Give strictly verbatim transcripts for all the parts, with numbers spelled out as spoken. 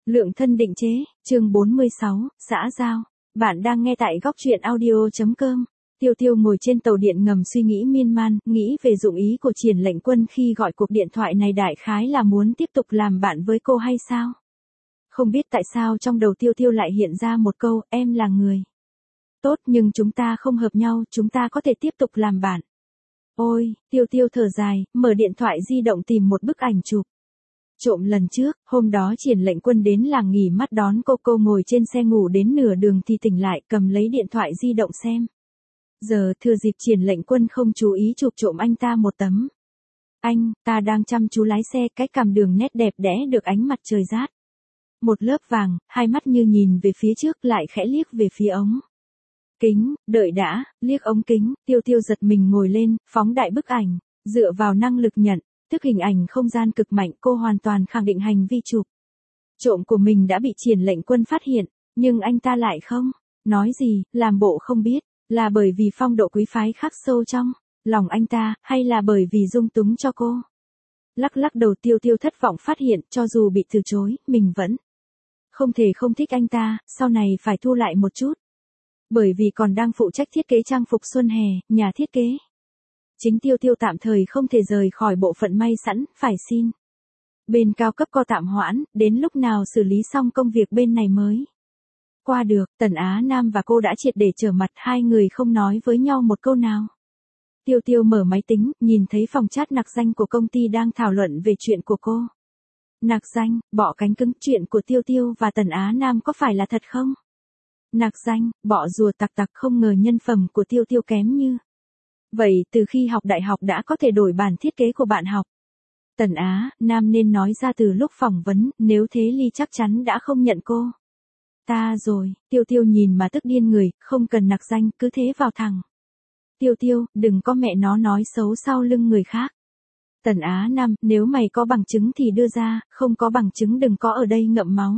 Lượng thân định chế, chương bốn mươi sáu, xã giao. Bạn đang nghe tại góc truyện audio.com. Tiêu Tiêu ngồi trên tàu điện ngầm suy nghĩ miên man, nghĩ về dụng ý của Triển Lệnh Quân khi gọi cuộc điện thoại này, đại khái là muốn tiếp tục làm bạn với cô hay sao? Không biết tại sao trong đầu Tiêu Tiêu lại hiện ra một câu, em là người tốt nhưng chúng ta không hợp nhau, chúng ta có thể tiếp tục làm bạn. Ôi, Tiêu Tiêu thở dài, mở điện thoại di động tìm một bức ảnh chụp. Trộm lần trước, hôm đó Triển Lệnh Quân đến làng nghỉ mát đón cô, cô ngồi trên xe ngủ đến nửa đường thì tỉnh lại, cầm lấy điện thoại di động xem. Giờ thừa dịp Triển Lệnh Quân không chú ý chụp trộm anh ta một tấm. Anh, ta đang chăm chú lái xe, cái cằm đường nét đẹp đẽ được ánh mặt trời rát. Một lớp vàng, hai mắt như nhìn về phía trước lại khẽ liếc về phía ống kính, đợi đã, liếc ống kính, Tiêu Tiêu giật mình ngồi lên, phóng đại bức ảnh, dựa vào năng lực nhận, tức hình ảnh không gian cực mạnh, cô hoàn toàn khẳng định hành vi chụp trộm của mình đã bị Triển Lệnh Quân phát hiện, nhưng anh ta lại không nói gì, làm bộ không biết, là bởi vì phong độ quý phái khắc sâu trong lòng anh ta, hay là bởi vì dung túng cho cô. Lắc lắc đầu, Tiêu Tiêu thất vọng phát hiện, cho dù bị từ chối, mình vẫn không thể không thích anh ta, sau này phải thu lại một chút. Bởi vì còn đang phụ trách thiết kế trang phục xuân hè, nhà thiết kế chính Tiêu Tiêu tạm thời không thể rời khỏi bộ phận may sẵn, phải xin bên cao cấp co tạm hoãn, đến lúc nào xử lý xong công việc bên này mới qua được. Tần Á Nam và cô đã triệt để trở mặt, hai người không nói với nhau một câu nào. Tiêu Tiêu mở máy tính, nhìn thấy phòng chat nặc danh của công ty đang thảo luận về chuyện của cô. Nặc danh, bọ cánh cứng, chuyện của Tiêu Tiêu và Tần Á Nam có phải là thật không? Nặc danh, bọ rùa tặc tặc, không ngờ nhân phẩm của Tiêu Tiêu kém như vậy, từ khi học đại học đã có thể đổi bản thiết kế của bạn học. Tần Á Nam nên nói ra từ lúc phỏng vấn, nếu thế Ly chắc chắn đã không nhận cô ta rồi. Tiêu Tiêu nhìn mà tức điên người, không cần nặc danh, cứ thế vào thẳng. Tiêu Tiêu, đừng có mẹ nó nói xấu sau lưng người khác. Tần Á Nam, nếu mày có bằng chứng thì đưa ra, không có bằng chứng đừng có ở đây ngậm máu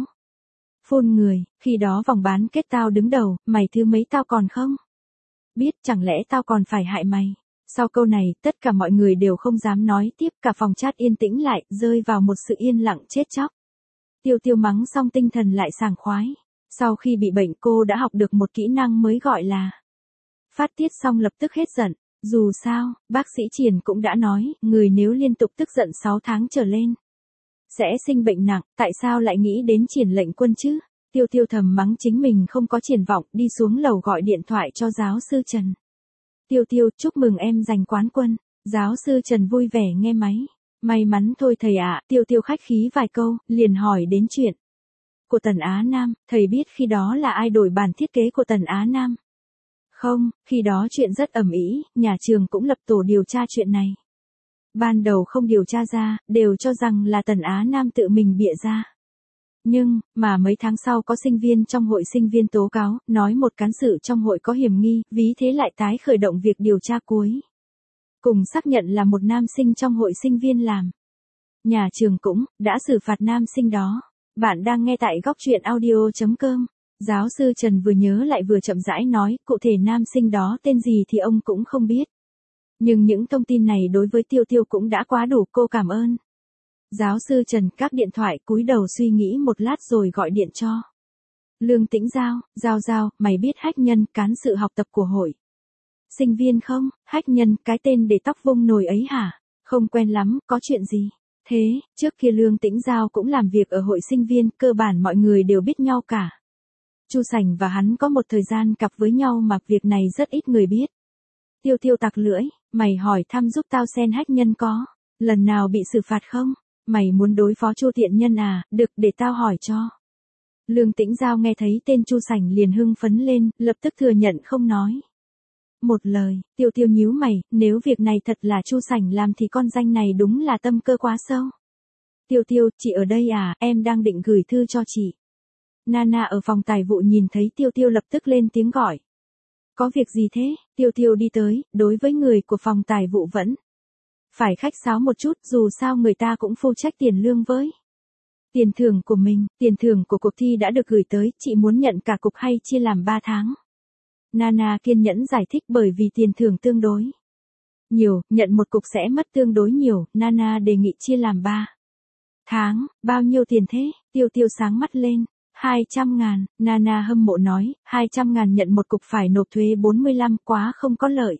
phun người, khi đó vòng bán kết tao đứng đầu, mày thứ mấy tao còn không biết, chẳng lẽ tao còn phải hại mày. Sau câu này, tất cả mọi người đều không dám nói tiếp, cả phòng chat yên tĩnh lại, rơi vào một sự yên lặng chết chóc. Tiêu Tiêu mắng xong tinh thần lại sảng khoái. Sau khi bị bệnh cô đã học được một kỹ năng mới gọi là phát tiết xong lập tức hết giận. Dù sao, bác sĩ Triển cũng đã nói, người nếu liên tục tức giận sáu tháng trở lên sẽ sinh bệnh nặng, tại sao lại nghĩ đến Triển Lệnh Quân chứ? Tiêu Tiêu thầm mắng chính mình không có triển vọng, đi xuống lầu gọi điện thoại cho giáo sư Trần. Tiêu Tiêu, chúc mừng em giành quán quân. Giáo sư Trần vui vẻ nghe máy. May mắn thôi thầy ạ. Tiêu Tiêu khách khí vài câu, liền hỏi đến chuyện của Tần Á Nam. Thầy biết khi đó là ai đổi bản thiết kế của Tần Á Nam không? Khi đó chuyện rất ầm ĩ, nhà trường cũng lập tổ điều tra chuyện này. Ban đầu không điều tra ra, đều cho rằng là Tần Á Nam tự mình bịa ra. Nhưng, mà mấy tháng sau có sinh viên trong hội sinh viên tố cáo, nói một cán sự trong hội có hiểm nghi, ví thế lại tái khởi động việc điều tra cuối cùng xác nhận là một nam sinh trong hội sinh viên làm. Nhà trường cũng đã xử phạt nam sinh đó. Bạn đang nghe tại góc truyện audio.com. Giáo sư Trần vừa nhớ lại vừa chậm rãi nói, cụ thể nam sinh đó tên gì thì ông cũng không biết. Nhưng những thông tin này đối với Tiêu Tiêu cũng đã quá đủ, cô cảm ơn. Giáo sư Trần cáp điện thoại, cúi đầu suy nghĩ một lát rồi gọi điện cho Lương Tĩnh Giao. Giao Giao, mày biết Hách Nhân, cán sự học tập của hội sinh viên không? Hách Nhân, cái tên để tóc vung nồi ấy hả? Không quen lắm, có chuyện gì? Thế, trước kia Lương Tĩnh Giao cũng làm việc ở hội sinh viên, cơ bản mọi người đều biết nhau cả. Chu Sảnh và hắn có một thời gian cặp với nhau mà việc này rất ít người biết. Tiêu Tiêu tặc lưỡi, mày hỏi thăm giúp tao xem Hách Nhân có lần nào bị xử phạt không? Mày muốn đối phó Chu Tiện Nhân à? Được, để tao hỏi cho. Lương Tĩnh Giao nghe thấy tên Chu Sảnh liền hưng phấn lên, lập tức thừa nhận không nói một lời. Tiêu Tiêu nhíu mày, nếu việc này thật là Chu Sảnh làm thì con danh này đúng là tâm cơ quá sâu. Tiêu Tiêu, chị ở đây à, em đang định gửi thư cho chị. Nana ở phòng tài vụ nhìn thấy Tiêu Tiêu lập tức lên tiếng gọi. Có việc gì thế? Tiêu Tiêu đi tới, đối với người của phòng tài vụ vẫn phải khách sáo một chút, dù sao người ta cũng phụ trách tiền lương với tiền thưởng của mình. Tiền thưởng của cuộc thi đã được gửi tới, chị muốn nhận cả cục hay chia làm ba tháng? Nana kiên nhẫn giải thích, bởi vì tiền thưởng tương đối nhiều, nhận một cục sẽ mất tương đối nhiều, Nana đề nghị chia làm ba Tháng, bao nhiêu tiền thế? Tiêu Tiêu sáng mắt lên. hai trăm ngàn, Nana hâm mộ nói, hai trăm ngàn nhận một cục phải nộp thuế bốn mươi lăm, quá không có lợi.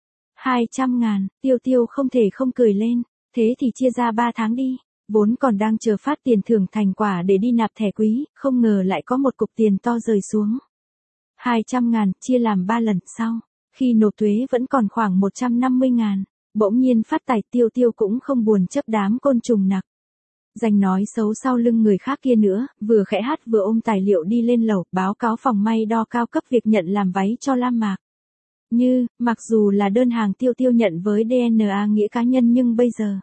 hai trăm ngàn, Tiêu Tiêu không thể không cười lên, thế thì chia ra ba tháng đi, vốn còn đang chờ phát tiền thưởng thành quả để đi nạp thẻ quý, không ngờ lại có một cục tiền to rơi xuống. hai trăm ngàn, chia làm ba lần sau, khi nộp thuế vẫn còn khoảng một trăm năm mươi ngàn, bỗng nhiên phát tài. Tiêu Tiêu cũng không buồn chấp đám côn trùng nặc. Dành nói xấu sau lưng người khác kia nữa, vừa khẽ hát vừa ôm tài liệu đi lên lầu, báo cáo phòng may đo cao cấp việc nhận làm váy cho Lam Mạc. Như, mặc dù là đơn hàng Tiêu Tiêu nhận với đê en a nghĩa cá nhân nhưng bây giờ,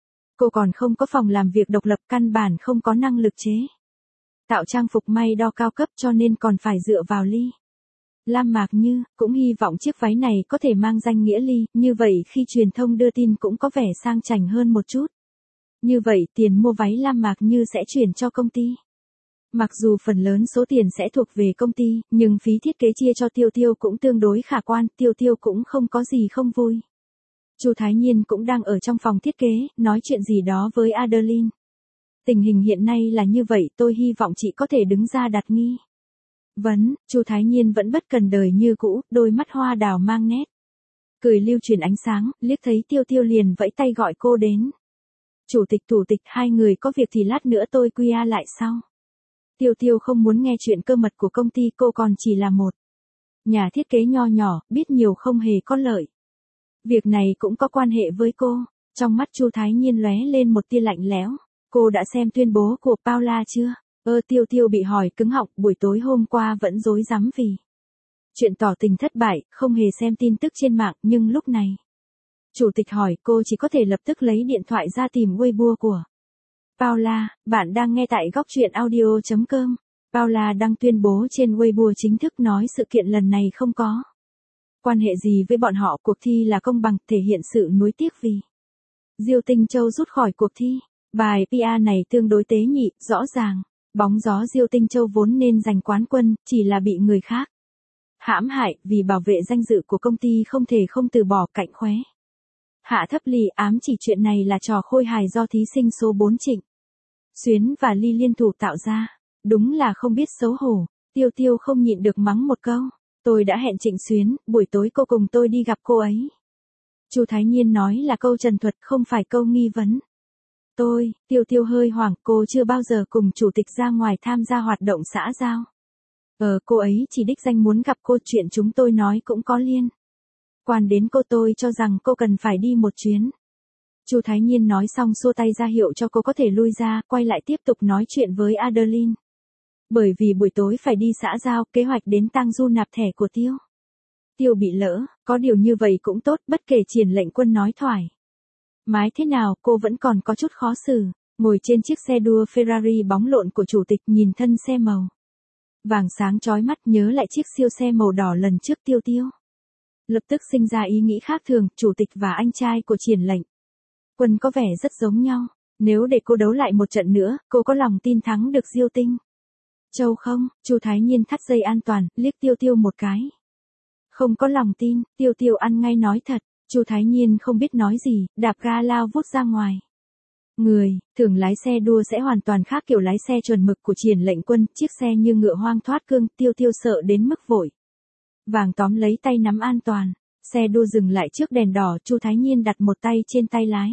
cô còn không có phòng làm việc độc lập, căn bản không có năng lực chế tạo trang phục may đo cao cấp cho nên còn phải dựa vào Ly. Lam Mạc Như, cũng hy vọng chiếc váy này có thể mang danh nghĩa Ly, như vậy khi truyền thông đưa tin cũng có vẻ sang chảnh hơn một chút. Như vậy tiền mua váy Lam Mạc Như sẽ chuyển cho công ty. Mặc dù phần lớn số tiền sẽ thuộc về công ty, nhưng phí thiết kế chia cho Tiêu Tiêu cũng tương đối khả quan, Tiêu Tiêu cũng không có gì không vui. Chu Thái Nhiên cũng đang ở trong phòng thiết kế, nói chuyện gì đó với Adeline. Tình hình hiện nay là như vậy, tôi hy vọng chị có thể đứng ra đặt nghi vấn. Chu Thái Nhiên vẫn bất cần đời như cũ, đôi mắt hoa đào mang nét cười lưu truyền ánh sáng, liếc thấy Tiêu Tiêu liền vẫy tay gọi cô đến. Chủ tịch thủ tịch, hai người có việc thì lát nữa tôi quy a lại sau. Tiêu Tiêu không muốn nghe chuyện cơ mật của công ty, cô còn chỉ là một nhà thiết kế nho nhỏ, biết nhiều không hề có lợi. Việc này cũng có quan hệ với cô. Trong mắt Chu Thái Nhiên lóe lên một tia lạnh lẽo. Cô đã xem tuyên bố của Paula chưa? Ơ Tiêu Tiêu bị hỏi cứng họng, buổi tối hôm qua vẫn rối rắm vì chuyện tỏ tình thất bại, không hề xem tin tức trên mạng, nhưng lúc này chủ tịch hỏi, cô chỉ có thể lập tức lấy điện thoại ra tìm Weibo của Paula. Bạn đang nghe tại góc truyện audio chấm com. Paula đăng tuyên bố trên Weibo chính thức nói sự kiện lần này không có quan hệ gì với bọn họ, cuộc thi là công bằng, thể hiện sự nuối tiếc vì Diêu Tinh Châu rút khỏi cuộc thi. Bài pê e này tương đối tế nhị, rõ ràng, bóng gió Diêu Tinh Châu vốn nên giành quán quân, chỉ là bị người khác hãm hại, vì bảo vệ danh dự của công ty không thể không từ bỏ, cạnh khóe hạ thấp Ly, ám chỉ chuyện này là trò khôi hài do thí sinh số bốn Trịnh Xuyến và Ly liên thủ tạo ra. Đúng là không biết xấu hổ. Tiêu Tiêu không nhịn được mắng một câu. Tôi đã hẹn Trịnh Xuyến, buổi tối cô cùng tôi đi gặp cô ấy. Chu Thái Nhiên nói là câu trần thuật, không phải câu nghi vấn. Tôi, Tiêu Tiêu hơi hoảng, cô chưa bao giờ cùng chủ tịch ra ngoài tham gia hoạt động xã giao. Ờ, cô ấy chỉ đích danh muốn gặp cô, chuyện chúng tôi nói cũng có liên quan đến cô, tôi cho rằng cô cần phải đi một chuyến. Chu Thái Nhiên nói xong xua tay ra hiệu cho cô có thể lui ra, quay lại tiếp tục nói chuyện với Adeline. Bởi vì buổi tối phải đi xã giao, kế hoạch đến Tang Du nạp thẻ của Tiêu Tiêu bị lỡ, có điều như vậy cũng tốt, bất kể Triển Lệnh Quân nói thoải mái thế nào, cô vẫn còn có chút khó xử. Ngồi trên chiếc xe đua Ferrari bóng lộn của chủ tịch, nhìn thân xe màu vàng sáng chói mắt, nhớ lại chiếc siêu xe màu đỏ lần trước Tiêu Tiêu lập tức sinh ra ý nghĩ khác thường, chủ tịch và anh trai của Triển Lệnh Quân có vẻ rất giống nhau. Nếu để cô đấu lại một trận nữa, cô có lòng tin thắng được Diêu Tinh Châu không? Chu Thái Nhiên thắt dây an toàn, liếc Tiêu Tiêu một cái. Không có lòng tin. Tiêu Tiêu ăn ngay nói thật. Chu Thái Nhiên không biết nói gì, đạp ga lao vút ra ngoài. Người, thường lái xe đua sẽ hoàn toàn khác kiểu lái xe chuẩn mực của Triển Lệnh Quân, chiếc xe như ngựa hoang thoát cương, Tiêu Tiêu sợ đến mức vội vàng tóm lấy tay nắm an toàn. Xe đua dừng lại trước đèn đỏ, Chu Thái Nhiên đặt một tay trên tay lái.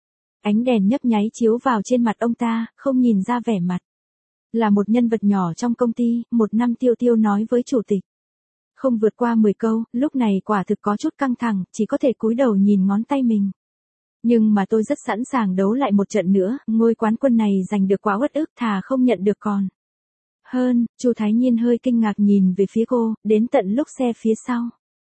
Ánh đèn nhấp nháy chiếu vào trên mặt ông ta, không nhìn ra vẻ mặt là một nhân vật nhỏ trong công ty. Một năm Tiêu Tiêu nói với chủ tịch không vượt qua mười câu, lúc này quả thực có chút căng thẳng, chỉ có thể cúi đầu nhìn ngón tay mình. Nhưng mà tôi rất sẵn sàng đấu lại một trận nữa, ngôi quán quân này giành được quá uất ức, thà không nhận được còn hơn. Chu Thái Nhiên hơi kinh ngạc nhìn về phía cô, đến tận lúc xe phía sau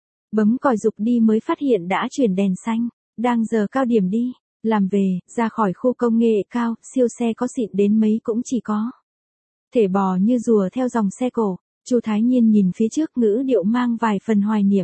bấm còi dục đi mới phát hiện đã chuyển đèn xanh, đang giờ cao điểm đi làm về, ra khỏi khu công nghệ cao, siêu xe có xịn đến mấy cũng chỉ có thể bò như rùa theo dòng xe cổ. Chu Thái Nhiên nhìn phía trước, ngữ điệu mang vài phần hoài niệm.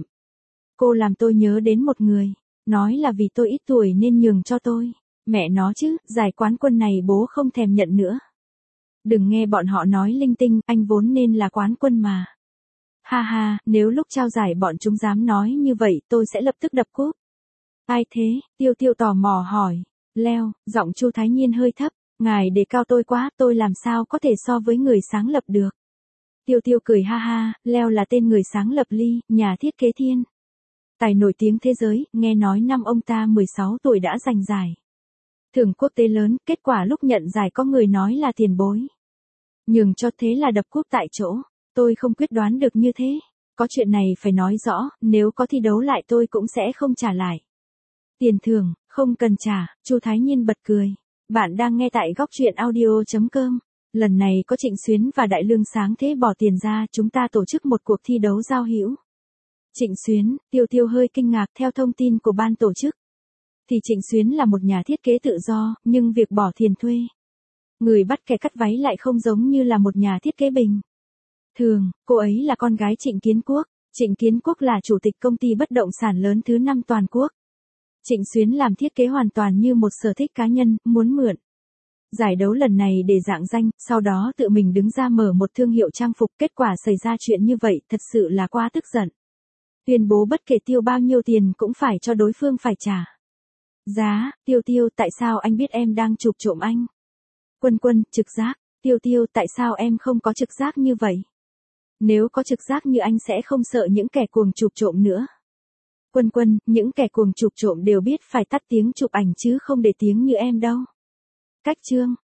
Cô làm tôi nhớ đến một người, nói là vì tôi ít tuổi nên nhường cho tôi. Mẹ nó chứ, giải quán quân này bố không thèm nhận nữa. Đừng nghe bọn họ nói linh tinh, anh vốn nên là quán quân mà. Ha ha, nếu lúc trao giải bọn chúng dám nói như vậy, tôi sẽ lập tức đập cúp. Ai thế? Tiêu Tiêu tò mò hỏi. Leo, giọng Chu Thái Nhiên hơi thấp, ngài đề cao tôi quá, tôi làm sao có thể so với người sáng lập được. Tiêu Tiêu cười ha ha, Leo là tên người sáng lập Ly, nhà thiết kế thiên tài nổi tiếng thế giới, nghe nói năm ông ta mười sáu tuổi đã giành giải thưởng quốc tế lớn, kết quả lúc nhận giải có người nói là tiền bối. Nhường cho thế là đập cúp tại chỗ, tôi không quyết đoán được như thế. Có chuyện này phải nói rõ, nếu có thi đấu lại tôi cũng sẽ không trả lại tiền thưởng, không cần trả. Chu Thái Nhiên bật cười. Bạn đang nghe tại góc truyện audio chấm com. Lần này có Trịnh Xuyến và Đại Lương Sáng Thế bỏ tiền ra, chúng ta tổ chức một cuộc thi đấu giao hữu. Trịnh Xuyến, Tiêu Tiêu hơi kinh ngạc theo thông tin của ban tổ chức. Thì Trịnh Xuyến là một nhà thiết kế tự do, nhưng việc bỏ tiền thuê người bắt kẻ cắt váy lại không giống như là một nhà thiết kế bình thường. Cô ấy là con gái Trịnh Kiến Quốc. Trịnh Kiến Quốc là chủ tịch công ty bất động sản lớn thứ năm toàn quốc. Trịnh Xuyến làm thiết kế hoàn toàn như một sở thích cá nhân, muốn mượn giải đấu lần này để rạng danh, sau đó tự mình đứng ra mở một thương hiệu trang phục. Kết quả xảy ra chuyện như vậy thật sự là quá tức giận. Tuyên bố bất kể tiêu bao nhiêu tiền cũng phải cho đối phương phải trả giá. Tiêu Tiêu, tại sao anh biết em đang chụp trộm anh? Quân Quân, trực giác. Tiêu Tiêu, tại sao em không có trực giác như vậy? Nếu có trực giác như anh sẽ không sợ những kẻ cuồng chụp trộm nữa. Quân Quân, những kẻ cuồng chụp trộm đều biết phải tắt tiếng chụp ảnh chứ không để tiếng như em đâu. Cách chương.